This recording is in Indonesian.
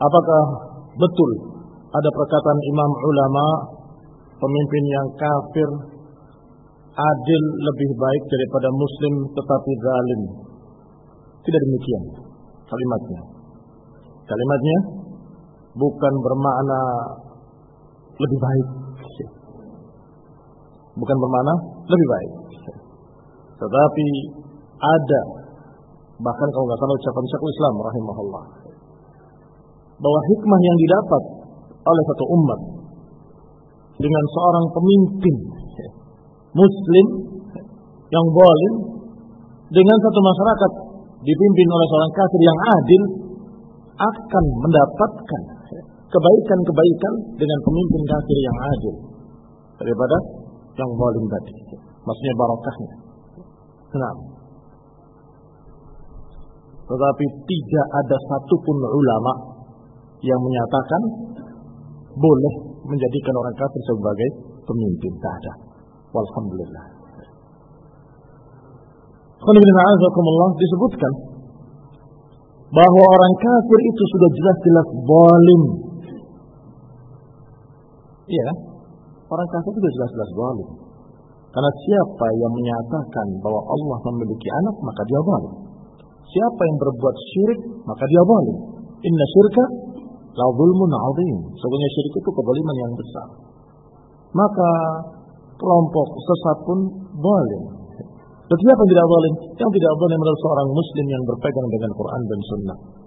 Apakah betul ada perkataan imam ulama, pemimpin yang kafir adil lebih baik daripada muslim tetapi zalim? Tidak demikian kalimatnya. Kalimatnya bukan bermakna lebih baik. Bukan bermakna lebih baik. Tetapi ada, bahkan kalau nggak salah ucapan Syekhul Islam rahimahullah, bahwa hikmah yang didapat oleh satu umat dengan seorang pemimpin muslim yang zalim dengan satu masyarakat dipimpin oleh seorang kafir yang adil akan mendapatkan kebaikan-kebaikan dengan pemimpin kafir yang adil daripada yang zalim tadi. Maksudnya barakahnya. Nah, tetapi tidak ada satupun ulama yang menyatakan boleh menjadikan orang kafir sebagai pemimpin. Tidak ada. Walhamdulillah. Disebutkan bahwa orang kafir itu sudah jelas-jelas zalim. Iya kan? Orang kafir itu sudah jelas-jelas zalim. Karena siapa yang menyatakan bahwa Allah memiliki anak, maka dia zalim. Siapa yang berbuat syirik, maka dia zalim. Inna syirka la zulmun 'adzim. Sebenarnya syirik itu kezaliman yang besar. Maka kelompok sesat pun zalim. Dan siapa yang tidak zalim? Yang tidak zalim adalah seorang muslim yang berpegang dengan Quran dan Sunnah.